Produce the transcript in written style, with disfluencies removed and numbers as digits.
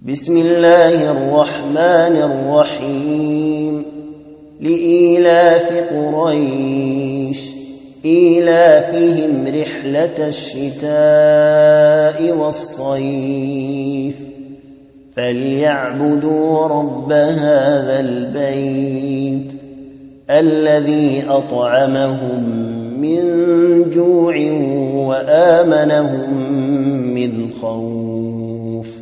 بسم الله الرحمن الرحيم لإيلاف قريش إيلافهم رحلة الشتاء والصيف فليعبدوا رب هذا البيت الذي أطعمهم من جوع وآمنهم من خوف